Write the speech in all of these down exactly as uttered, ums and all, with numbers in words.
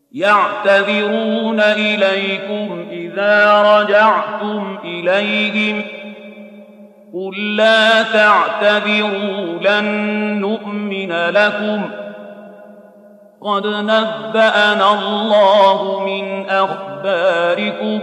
يعتذرون إليكم إذا رجعتم إليهم قل لا تعتذروا لن نؤمن لكم قد نبأنا الله من أخباركم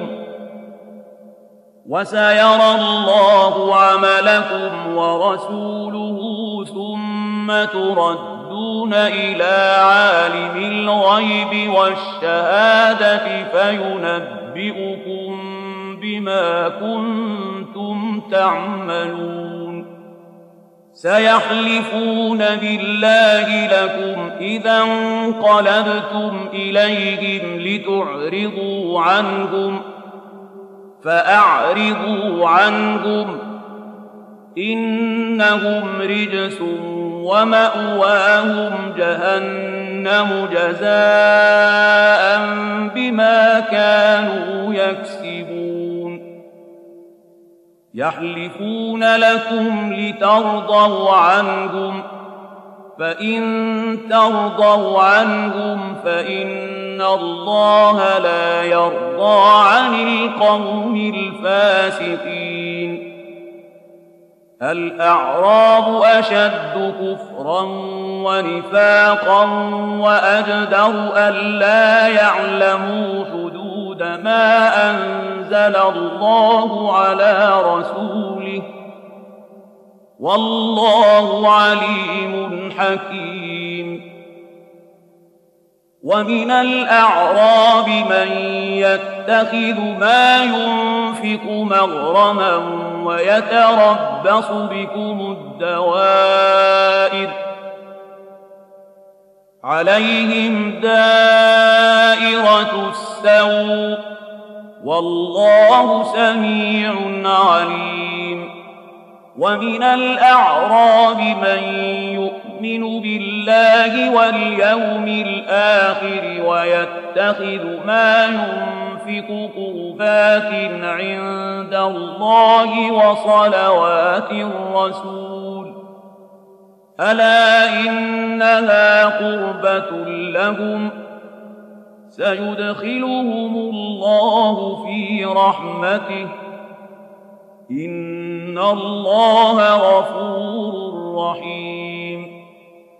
وسيرى الله عملكم ورسوله ثم تردون إلى عالم الغيب والشهادة فينبئكم بما كنتم تعملون سيحلفون بالله لكم إذا انقلبتم إليهم لتعرضوا عنهم فأعرضوا عنهم إنهم رجس ومأواهم جهنم جزاء بما كانوا يكسبون يحلفون لكم لترضوا عنهم فإن ترضوا عنهم فإن الله لا يرضى عن القوم الفاسقين الأعراب أشد كفرا ونفاقا وأجدر ألا يعلموا حدود ما أنزل الله على رسوله والله عليم حكيم ومن الأعراب من يتخذ ما ينفق مغرما ويتربص بكم الدوائر عليهم دائرة السوء والله سميع عليم ومن الأعراب من يؤمن بالله واليوم الآخر ويتخذ ما ينفق قربات عند الله وصلوات الرسول ألا إنها قربة لهم سيدخلهم الله في رحمته إن الله غفور رحيم